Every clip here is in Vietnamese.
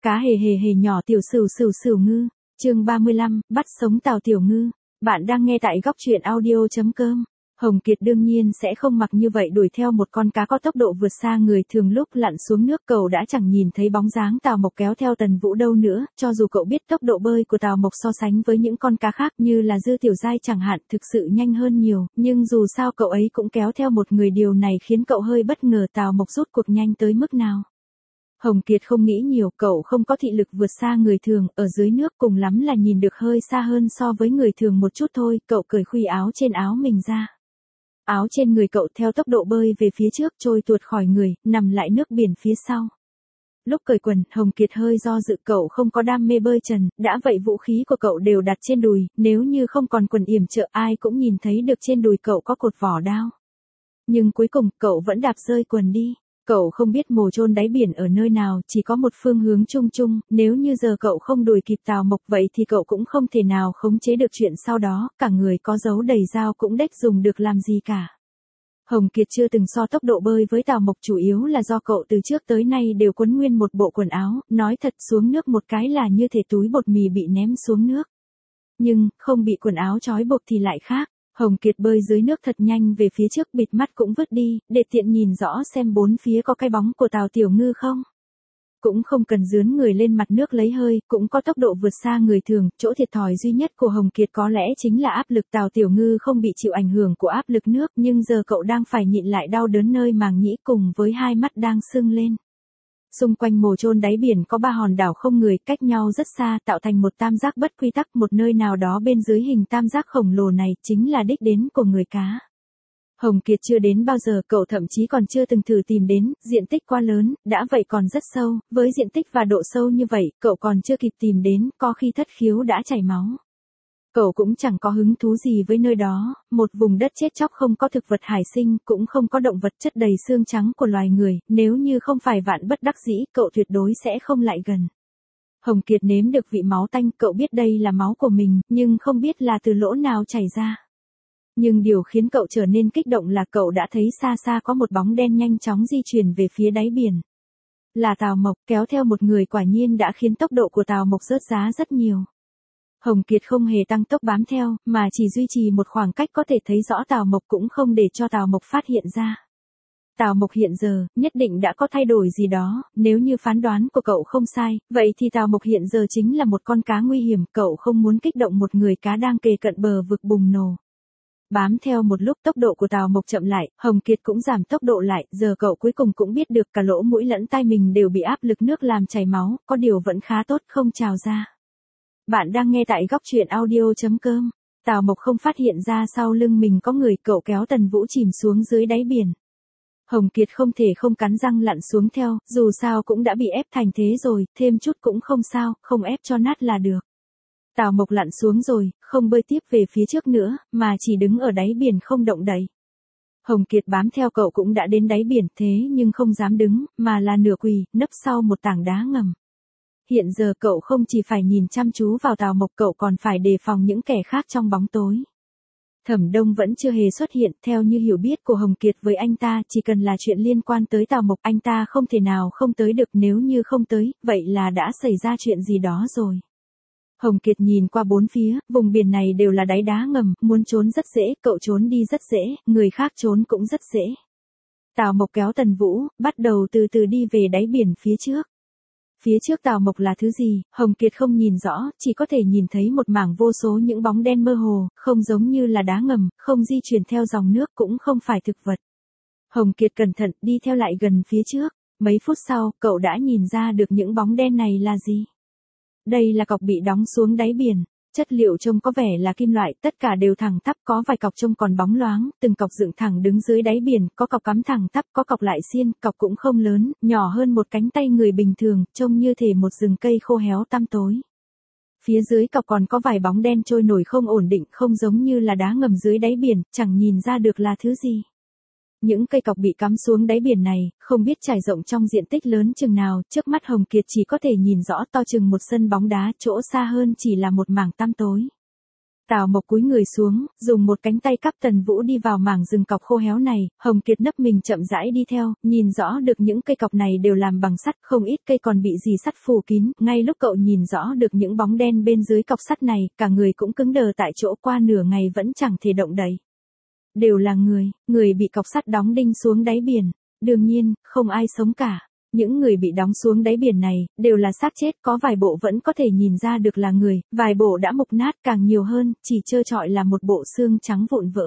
Cá hề hề hề nhỏ tiểu sửu sửu sửu ngư. Chương 35, bắt sống Tào Tiểu Ngư. Bạn đang nghe tại góc truyện audio.com. Hồng Kiệt đương nhiên sẽ không mặc như vậy đuổi theo một con cá có tốc độ vượt xa người thường, lúc lặn xuống nước cậu đã chẳng nhìn thấy bóng dáng Tào Mộc kéo theo Tần Vũ đâu nữa, cho dù cậu biết tốc độ bơi của Tào Mộc so sánh với những con cá khác như là Dư Tiểu Giai chẳng hạn thực sự nhanh hơn nhiều, nhưng dù sao cậu ấy cũng kéo theo một người, điều này khiến cậu hơi bất ngờ Tào Mộc rút cuộc nhanh tới mức nào. Hồng Kiệt không nghĩ nhiều, cậu không có thị lực vượt xa người thường, ở dưới nước cùng lắm là nhìn được hơi xa hơn so với người thường một chút thôi, cậu cởi khuy áo trên áo mình ra. Áo trên người cậu theo tốc độ bơi về phía trước, trôi tuột khỏi người, nằm lại nước biển phía sau. Lúc cởi quần, Hồng Kiệt hơi do dự, cậu không có đam mê bơi trần, đã vậy vũ khí của cậu đều đặt trên đùi, nếu như không còn quần yểm trợ ai cũng nhìn thấy được trên đùi cậu có cột vỏ đao. Nhưng cuối cùng, cậu vẫn đạp rơi quần đi. Cậu không biết mồ chôn đáy biển ở nơi nào, chỉ có một phương hướng chung chung, nếu như giờ cậu không đuổi kịp Tào Mộc vậy thì cậu cũng không thể nào khống chế được chuyện sau đó, cả người có dấu đầy dao cũng đếch dùng được làm gì cả. Hồng Kiệt chưa từng so tốc độ bơi với Tào Mộc, chủ yếu là do cậu từ trước tới nay đều quấn nguyên một bộ quần áo, nói thật xuống nước một cái là như thể túi bột mì bị ném xuống nước. Nhưng, không bị quần áo trói buộc thì lại khác. Hồng Kiệt bơi dưới nước thật nhanh về phía trước, bịt mắt cũng vứt đi, để tiện nhìn rõ xem bốn phía có cái bóng của Tào Tiểu Ngư không. Cũng không cần dướn người lên mặt nước lấy hơi, cũng có tốc độ vượt xa người thường, chỗ thiệt thòi duy nhất của Hồng Kiệt có lẽ chính là áp lực. Tào Tiểu Ngư không bị chịu ảnh hưởng của áp lực nước, nhưng giờ cậu đang phải nhịn lại đau đớn nơi màng nhĩ cùng với hai mắt đang sưng lên. Xung quanh mồ chôn đáy biển có 3 hòn đảo không người, cách nhau rất xa, tạo thành một tam giác bất quy tắc, một nơi nào đó bên dưới hình tam giác khổng lồ này chính là đích đến của người cá. Hồng Kiệt chưa đến bao giờ, cậu thậm chí còn chưa từng thử tìm đến, diện tích quá lớn, đã vậy còn rất sâu, với diện tích và độ sâu như vậy, cậu còn chưa kịp tìm đến, có khi thất khiếu đã chảy máu. Cậu cũng chẳng có hứng thú gì với nơi đó, một vùng đất chết chóc, không có thực vật hải sinh, cũng không có động vật chất đầy xương trắng của loài người, nếu như không phải vạn bất đắc dĩ, cậu tuyệt đối sẽ không lại gần. Hồng Kiệt nếm được vị máu tanh, cậu biết đây là máu của mình, nhưng không biết là từ lỗ nào chảy ra. Nhưng điều khiến cậu trở nên kích động là cậu đã thấy xa xa có một bóng đen nhanh chóng di chuyển về phía đáy biển. Là Tào Mộc, kéo theo một người, quả nhiên đã khiến tốc độ của Tào Mộc rớt giá rất nhiều. Hồng Kiệt không hề tăng tốc bám theo, mà chỉ duy trì một khoảng cách có thể thấy rõ Tào Mộc, cũng không để cho Tào Mộc phát hiện ra. Tào Mộc hiện giờ, nhất định đã có thay đổi gì đó, nếu như phán đoán của cậu không sai, vậy thì Tào Mộc hiện giờ chính là một con cá nguy hiểm, cậu không muốn kích động một người cá đang kề cận bờ vực bùng nổ. Bám theo một lúc tốc độ của Tào Mộc chậm lại, Hồng Kiệt cũng giảm tốc độ lại, giờ cậu cuối cùng cũng biết được cả lỗ mũi lẫn tai mình đều bị áp lực nước làm chảy máu, có điều vẫn khá tốt, không trào ra. Bạn đang nghe tại góc truyện audio.com. Tào Mộc không phát hiện ra sau lưng mình có người, cậu kéo Tần Vũ chìm xuống dưới đáy biển. Hồng Kiệt không thể không cắn răng lặn xuống theo, dù sao cũng đã bị ép thành thế rồi, thêm chút cũng không sao, không ép cho nát là được. Tào Mộc lặn xuống rồi, không bơi tiếp về phía trước nữa, mà chỉ đứng ở đáy biển không động đậy. Hồng Kiệt bám theo cậu cũng đã đến đáy biển, thế nhưng không dám đứng, mà là nửa quỳ, nấp sau một tảng đá ngầm. Hiện giờ cậu không chỉ phải nhìn chăm chú vào Tào Mộc, cậu còn phải đề phòng những kẻ khác trong bóng tối. Thẩm Đông vẫn chưa hề xuất hiện, theo như hiểu biết của Hồng Kiệt với anh ta, chỉ cần là chuyện liên quan tới Tào Mộc, anh ta không thể nào không tới được, nếu như không tới, vậy là đã xảy ra chuyện gì đó rồi. Hồng Kiệt nhìn qua bốn phía, vùng biển này đều là đáy đá ngầm, muốn trốn rất dễ, cậu trốn đi rất dễ, người khác trốn cũng rất dễ. Tào Mộc kéo Tần Vũ, bắt đầu từ từ đi về đáy biển phía trước. Phía trước Tào Mộc là thứ gì, Hồng Kiệt không nhìn rõ, chỉ có thể nhìn thấy một mảng vô số những bóng đen mơ hồ, không giống như là đá ngầm, không di chuyển theo dòng nước, cũng không phải thực vật. Hồng Kiệt cẩn thận đi theo lại gần phía trước, mấy phút sau, cậu đã nhìn ra được những bóng đen này là gì. Đây là cọc bị đóng xuống đáy biển, chất liệu trông có vẻ là kim loại, tất cả đều thẳng tắp, có vài cọc trông còn bóng loáng, từng cọc dựng thẳng đứng dưới đáy biển, có cọc cắm thẳng tắp, có cọc lại xiên, cọc cũng không lớn, nhỏ hơn một cánh tay người bình thường, trông như thể một rừng cây khô héo tăm tối. Phía dưới cọc còn có vài bóng đen trôi nổi không ổn định, không giống như là đá ngầm dưới đáy biển, chẳng nhìn ra được là thứ gì. Những cây cọc bị cắm xuống đáy biển này, không biết trải rộng trong diện tích lớn chừng nào, trước mắt Hồng Kiệt chỉ có thể nhìn rõ to chừng một sân bóng đá, chỗ xa hơn chỉ là một mảng tăm tối. Tào Mộc cúi người xuống, dùng một cánh tay cắp Tần Vũ đi vào mảng rừng cọc khô héo này, Hồng Kiệt nấp mình chậm rãi đi theo, nhìn rõ được những cây cọc này đều làm bằng sắt, không ít cây còn bị rì sắt phủ kín, ngay lúc cậu nhìn rõ được những bóng đen bên dưới cọc sắt này, cả người cũng cứng đờ tại chỗ, qua nửa ngày vẫn chẳng thể động đậy. Đều là người bị cọc sắt đóng đinh xuống đáy biển, đương nhiên, không ai sống cả. Những người bị đóng xuống đáy biển này, đều là xác chết, có vài bộ vẫn có thể nhìn ra được là người, vài bộ đã mục nát, càng nhiều hơn, chỉ trơ trọi là một bộ xương trắng vụn vỡ.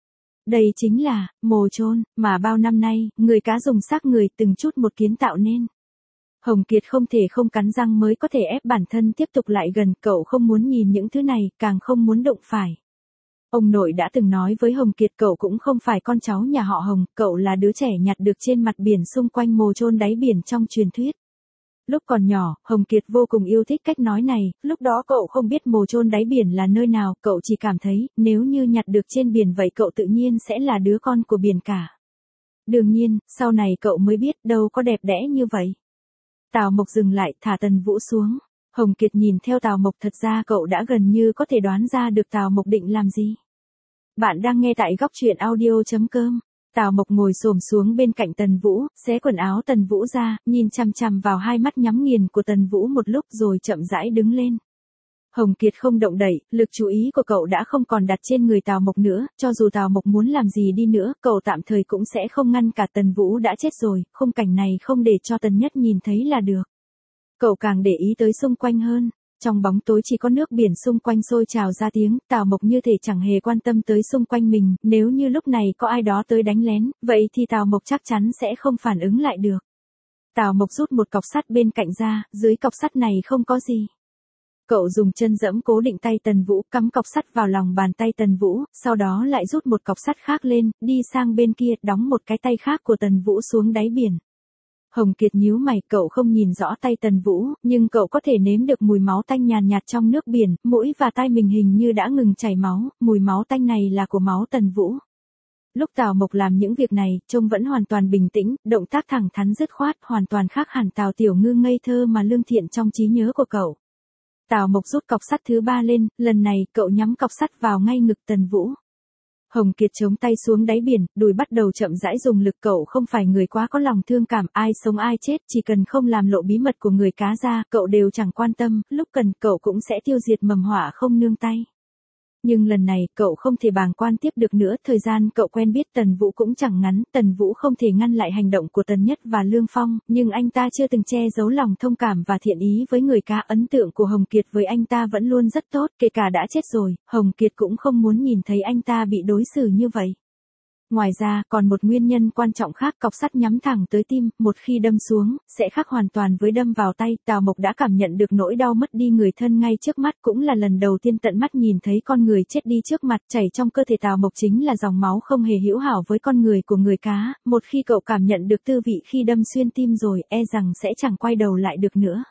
Đây chính là, mồ chôn, mà bao năm nay, người cá dùng xác người từng chút một kiến tạo nên. Hồng Kiệt không thể không cắn răng mới có thể ép bản thân tiếp tục lại gần, cậu không muốn nhìn những thứ này, càng không muốn đụng phải. Ông nội đã từng nói với Hồng Kiệt cậu cũng không phải con cháu nhà họ Hồng, cậu là đứa trẻ nhặt được trên mặt biển xung quanh mồ chôn đáy biển trong truyền thuyết. Lúc còn nhỏ, Hồng Kiệt vô cùng yêu thích cách nói này, lúc đó cậu không biết mồ chôn đáy biển là nơi nào, cậu chỉ cảm thấy, nếu như nhặt được trên biển vậy cậu tự nhiên sẽ là đứa con của biển cả. Đương nhiên, sau này cậu mới biết đâu có đẹp đẽ như vậy. Tào Mộc dừng lại, thả Tần Vũ xuống. Hồng Kiệt nhìn theo Tào Mộc, thật ra cậu đã gần như có thể đoán ra được Tào Mộc định làm gì. Bạn đang nghe tại góc truyện audio.com. Tào Mộc ngồi xổm xuống bên cạnh Tần Vũ, xé quần áo Tần Vũ ra, nhìn chằm chằm vào hai mắt nhắm nghiền của Tần Vũ một lúc rồi chậm rãi đứng lên. Hồng Kiệt không động đậy, lực chú ý của cậu đã không còn đặt trên người Tào Mộc nữa, cho dù Tào Mộc muốn làm gì đi nữa, cậu tạm thời cũng sẽ không ngăn cả. Tần Vũ đã chết rồi, khung cảnh này không để cho Tần Nhất nhìn thấy là được. Cậu càng để ý tới xung quanh hơn, trong bóng tối chỉ có nước biển xung quanh sôi trào ra tiếng, Tào Mộc như thể chẳng hề quan tâm tới xung quanh mình, nếu như lúc này có ai đó tới đánh lén, vậy thì Tào Mộc chắc chắn sẽ không phản ứng lại được. Tào Mộc rút một cọc sắt bên cạnh ra, dưới cọc sắt này không có gì. Cậu dùng chân giẫm cố định tay Tần Vũ, cắm cọc sắt vào lòng bàn tay Tần Vũ, sau đó lại rút một cọc sắt khác lên, đi sang bên kia, đóng một cái tay khác của Tần Vũ xuống đáy biển. Hồng Kiệt nhíu mày, cậu không nhìn rõ tay Tần Vũ, nhưng cậu có thể nếm được mùi máu tanh nhàn nhạt trong nước biển, mũi và tai mình hình như đã ngừng chảy máu, mùi máu tanh này là của máu Tần Vũ. Lúc Tào Mộc làm những việc này, trông vẫn hoàn toàn bình tĩnh, động tác thẳng thắn dứt khoát, hoàn toàn khác hẳn Tào Tiểu Ngư ngây thơ mà lương thiện trong trí nhớ của cậu. Tào Mộc rút cọc sắt thứ 3 lên, lần này cậu nhắm cọc sắt vào ngay ngực Tần Vũ. Hồng Kiệt chống tay xuống đáy biển, đùi bắt đầu chậm rãi dùng lực, cậu không phải người quá có lòng thương cảm, ai sống ai chết, chỉ cần không làm lộ bí mật của người cá ra, cậu đều chẳng quan tâm, lúc cần cậu cũng sẽ tiêu diệt mầm họa không nương tay. Nhưng lần này, cậu không thể bàng quan tiếp được nữa, thời gian cậu quen biết Tần Vũ cũng chẳng ngắn, Tần Vũ không thể ngăn lại hành động của Tần Nhất và Lương Phong, nhưng anh ta chưa từng che giấu lòng thông cảm và thiện ý với người cá, ấn tượng của Hồng Kiệt với anh ta vẫn luôn rất tốt, kể cả đã chết rồi, Hồng Kiệt cũng không muốn nhìn thấy anh ta bị đối xử như vậy. Ngoài ra, còn một nguyên nhân quan trọng khác, cọc sắt nhắm thẳng tới tim, một khi đâm xuống, sẽ khác hoàn toàn với đâm vào tay. Tào Mộc đã cảm nhận được nỗi đau mất đi người thân ngay trước mắt, cũng là lần đầu tiên tận mắt nhìn thấy con người chết đi trước mặt. Chảy trong cơ thể Tào Mộc chính là dòng máu không hề hữu hảo với con người của người cá, một khi cậu cảm nhận được tư vị khi đâm xuyên tim rồi, e rằng sẽ chẳng quay đầu lại được nữa.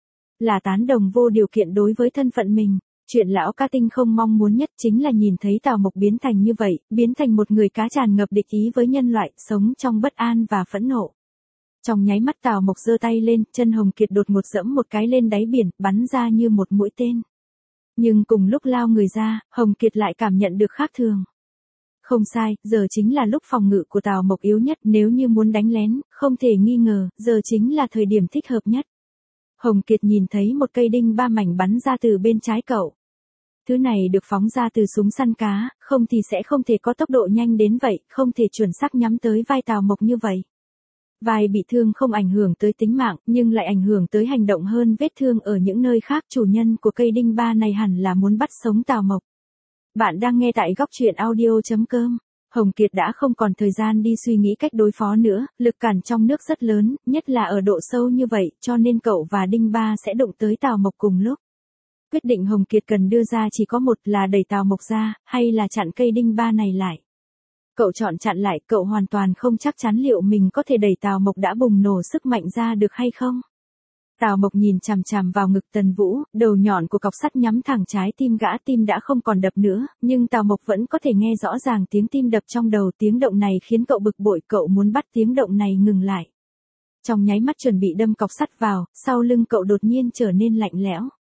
Là tán đồng vô điều kiện đối với thân phận mình. Chuyện lão ca tinh không mong muốn nhất chính là nhìn thấy Tào Mộc biến thành như vậy, biến thành một người cá tràn ngập địch ý với nhân loại, sống trong bất an và phẫn nộ. Trong nháy mắt Tào Mộc giơ tay lên, chân Hồng Kiệt đột ngột giẫm một cái lên đáy biển, bắn ra như một mũi tên. Nhưng cùng lúc lao người ra, Hồng Kiệt lại cảm nhận được khác thường. Không sai, giờ chính là lúc phòng ngự của Tào Mộc yếu nhất, nếu như muốn đánh lén, không thể nghi ngờ, giờ chính là thời điểm thích hợp nhất. Hồng Kiệt nhìn thấy một cây đinh 3 mảnh bắn ra từ bên trái cậu. Thứ này được phóng ra từ súng săn cá, không thì sẽ không thể có tốc độ nhanh đến vậy, không thể chuẩn xác nhắm tới vai Tào Mộc như vậy. Vai bị thương không ảnh hưởng tới tính mạng, nhưng lại ảnh hưởng tới hành động hơn, vết thương ở những nơi khác. Chủ nhân của cây đinh 3 này hẳn là muốn bắt sống Tào Mộc. Bạn đang nghe tại góc truyện audio.com. Hồng Kiệt đã không còn thời gian đi suy nghĩ cách đối phó nữa, lực cản trong nước rất lớn, nhất là ở độ sâu như vậy, cho nên cậu và Đinh Ba sẽ đụng tới Tào Mộc cùng lúc. Quyết định Hồng Kiệt cần đưa ra chỉ có một, là đẩy Tào Mộc ra, hay là chặn cây Đinh Ba này lại. Cậu chọn chặn lại, cậu hoàn toàn không chắc chắn liệu mình có thể đẩy Tào Mộc đã bùng nổ sức mạnh ra được hay không. Tào Mộc nhìn chằm chằm vào ngực Tần Vũ, đầu nhọn của cọc sắt nhắm thẳng trái tim gã, tim đã không còn đập nữa, nhưng Tào Mộc vẫn có thể nghe rõ ràng tiếng tim đập trong đầu, tiếng động này khiến cậu bực bội, cậu muốn bắt tiếng động này ngừng lại. Trong nháy mắt chuẩn bị đâm cọc sắt vào, sau lưng cậu đột nhiên trở nên lạnh lẽo.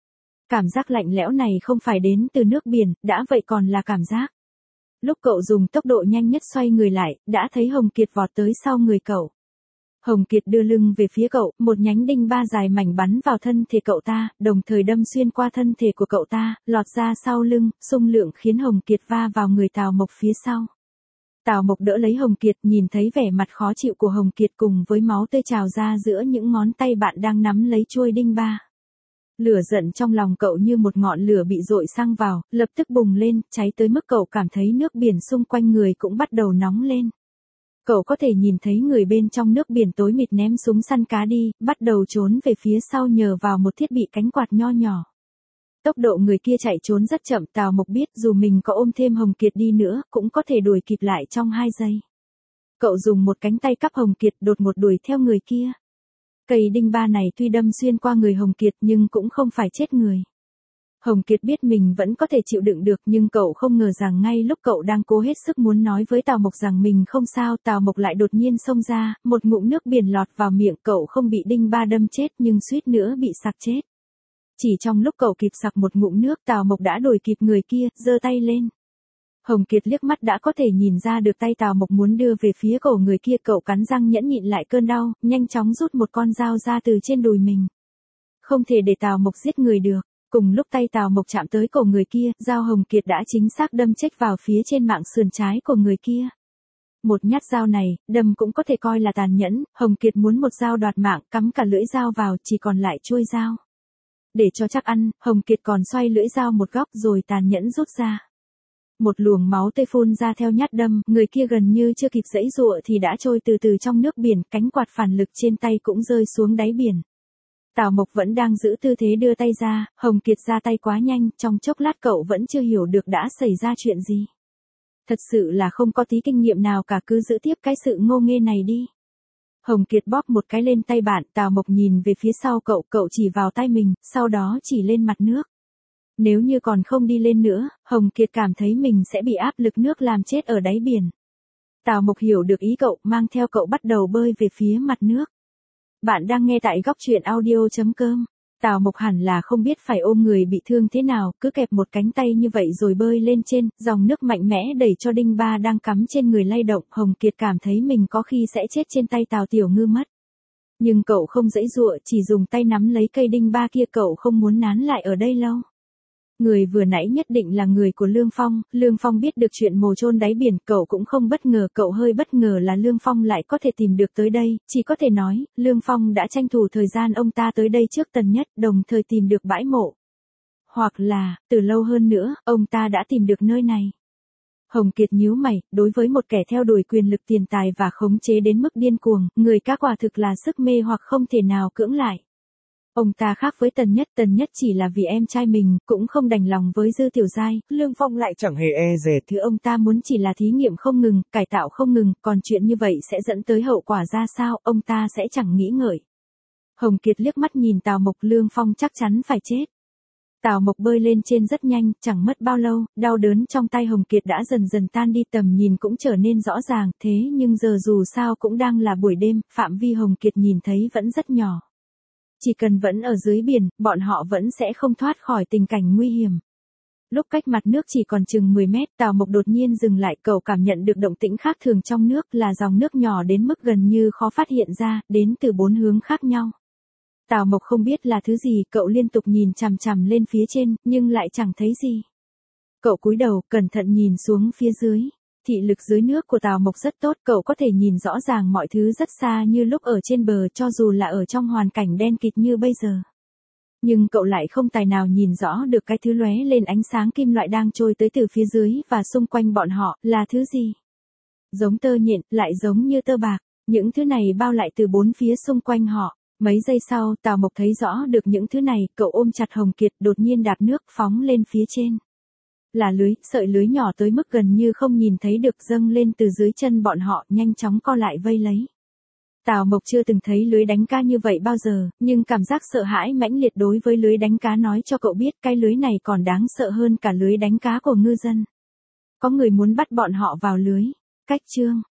Cảm giác lạnh lẽo này không phải đến từ nước biển, đã vậy còn là cảm giác. Lúc cậu dùng tốc độ nhanh nhất xoay người lại, đã thấy Hồng Kiệt vọt tới sau người cậu. Hồng Kiệt đưa lưng về phía cậu, một nhánh đinh ba dài mảnh bắn vào thân thể cậu ta, đồng thời đâm xuyên qua thân thể của cậu ta, lọt ra sau lưng, xung lượng khiến Hồng Kiệt va vào người Tào Mộc phía sau. Tào Mộc đỡ lấy Hồng Kiệt, nhìn thấy vẻ mặt khó chịu của Hồng Kiệt cùng với máu tươi trào ra giữa những ngón tay bạn đang nắm lấy chuôi đinh ba. Lửa giận trong lòng cậu như một ngọn lửa bị dội xăng vào, lập tức bùng lên, cháy tới mức cậu cảm thấy nước biển xung quanh người cũng bắt đầu nóng lên. Cậu có thể nhìn thấy người bên trong nước biển tối mịt ném súng săn cá đi, bắt đầu trốn về phía sau nhờ vào một thiết bị cánh quạt nho nhỏ. Tốc độ người kia chạy trốn rất chậm, Tào Mộc biết dù mình có ôm thêm Hồng Kiệt đi nữa, cũng có thể đuổi kịp lại trong 2 giây. Cậu dùng một cánh tay cắp Hồng Kiệt đột ngột đuổi theo người kia. Cây đinh ba này tuy đâm xuyên qua người Hồng Kiệt nhưng cũng không phải chết người. Hồng Kiệt biết mình vẫn có thể chịu đựng được nhưng cậu không ngờ rằng ngay lúc cậu đang cố hết sức muốn nói với Tào Mộc rằng mình không sao, Tào Mộc lại đột nhiên xông ra, một ngụm nước biển lọt vào miệng, cậu không bị đinh ba đâm chết nhưng suýt nữa bị sặc chết. Chỉ trong lúc cậu kịp sặc một ngụm nước, Tào Mộc đã đuổi kịp người kia, giơ tay lên. Hồng Kiệt liếc mắt đã có thể nhìn ra được tay Tào Mộc muốn đưa về phía cổ người kia, cậu cắn răng nhẫn nhịn lại cơn đau, nhanh chóng rút một con dao ra từ trên đùi mình. Không thể để Tào Mộc giết người được. Cùng lúc tay Tào Mộc chạm tới cổ người kia, dao Hồng Kiệt đã chính xác đâm chếch vào phía trên mạng sườn trái của người kia. Một nhát dao này, đâm cũng có thể coi là tàn nhẫn, Hồng Kiệt muốn một dao đoạt mạng, cắm cả lưỡi dao vào, chỉ còn lại chuôi dao. Để cho chắc ăn, Hồng Kiệt còn xoay lưỡi dao một góc rồi tàn nhẫn rút ra. Một luồng máu tươi phun ra theo nhát đâm, người kia gần như chưa kịp giãy giụa thì đã trôi từ từ trong nước biển, cánh quạt phản lực trên tay cũng rơi xuống đáy biển. Tào Mộc vẫn đang giữ tư thế đưa tay ra, Hồng Kiệt ra tay quá nhanh, trong chốc lát cậu vẫn chưa hiểu được đã xảy ra chuyện gì. Thật sự là không có tí kinh nghiệm nào cả, cứ giữ tiếp cái sự ngô nghê này đi. Hồng Kiệt bóp một cái lên tay bạn, Tào Mộc nhìn về phía sau cậu, cậu chỉ vào tay mình, sau đó chỉ lên mặt nước. Nếu như còn không đi lên nữa, Hồng Kiệt cảm thấy mình sẽ bị áp lực nước làm chết ở đáy biển. Tào Mộc hiểu được ý cậu, mang theo cậu bắt đầu bơi về phía mặt nước. Bạn đang nghe tại góc truyện audio.com. Tào Mộc hẳn là không biết phải ôm người bị thương thế nào, cứ kẹp một cánh tay như vậy rồi bơi lên trên, dòng nước mạnh mẽ đẩy cho đinh ba đang cắm trên người lay động, Hồng Kiệt cảm thấy mình có khi sẽ chết trên tay Tào Tiểu Ngư mất. Nhưng cậu không giãy giụa, chỉ dùng tay nắm lấy cây đinh ba kia, cậu không muốn nán lại ở đây lâu. Người vừa nãy nhất định là người của Lương Phong biết được chuyện mồ chôn đáy biển, cậu cũng không bất ngờ, cậu hơi bất ngờ là Lương Phong lại có thể tìm được tới đây, chỉ có thể nói, Lương Phong đã tranh thủ thời gian ông ta tới đây trước Tần Nhất, đồng thời tìm được bãi mộ. Hoặc là, từ lâu hơn nữa, ông ta đã tìm được nơi này. Hồng Kiệt nhíu mày, đối với một kẻ theo đuổi quyền lực tiền tài và khống chế đến mức điên cuồng, người cá quả thực là sức mê hoặc không thể nào cưỡng lại. Ông ta khác với Tần Nhất chỉ là vì em trai mình, cũng không đành lòng với Dư Tiểu Giai, Lương Phong lại chẳng hề e dè, thứ ông ta muốn chỉ là thí nghiệm không ngừng, cải tạo không ngừng, còn chuyện như vậy sẽ dẫn tới hậu quả ra sao, ông ta sẽ chẳng nghĩ ngợi. Hồng Kiệt liếc mắt nhìn Tào Mộc, Lương Phong chắc chắn phải chết. Tào Mộc bơi lên trên rất nhanh, chẳng mất bao lâu, đau đớn trong tay Hồng Kiệt đã dần dần tan đi, tầm nhìn cũng trở nên rõ ràng, thế nhưng giờ dù sao cũng đang là buổi đêm, phạm vi Hồng Kiệt nhìn thấy vẫn rất nhỏ. Chỉ cần vẫn ở dưới biển, bọn họ vẫn sẽ không thoát khỏi tình cảnh nguy hiểm. Lúc cách mặt nước chỉ còn chừng 10 mét, Tào Mộc đột nhiên dừng lại, cậu cảm nhận được động tĩnh khác thường trong nước, là dòng nước nhỏ đến mức gần như khó phát hiện ra, đến từ 4 hướng khác nhau. Tào Mộc không biết là thứ gì, cậu liên tục nhìn chằm chằm lên phía trên, nhưng lại chẳng thấy gì. Cậu cúi đầu, cẩn thận nhìn xuống phía dưới. Thị lực dưới nước của Tào Mộc rất tốt, cậu có thể nhìn rõ ràng mọi thứ rất xa như lúc ở trên bờ, cho dù là ở trong hoàn cảnh đen kịt như bây giờ. Nhưng cậu lại không tài nào nhìn rõ được cái thứ lóe lên ánh sáng kim loại đang trôi tới từ phía dưới và xung quanh bọn họ, là thứ gì? Giống tơ nhện, lại giống như tơ bạc, những thứ này bao lại từ 4 phía xung quanh họ. Mấy giây sau, Tào Mộc thấy rõ được những thứ này, cậu ôm chặt Hồng Kiệt, đột nhiên đạp nước phóng lên phía trên. Là lưới, sợi lưới nhỏ tới mức gần như không nhìn thấy được dâng lên từ dưới chân bọn họ, nhanh chóng co lại vây lấy. Tào Mộc chưa từng thấy lưới đánh cá như vậy bao giờ, nhưng cảm giác sợ hãi mãnh liệt đối với lưới đánh cá nói cho cậu biết cái lưới này còn đáng sợ hơn cả lưới đánh cá của ngư dân. Có người muốn bắt bọn họ vào lưới. Cách chương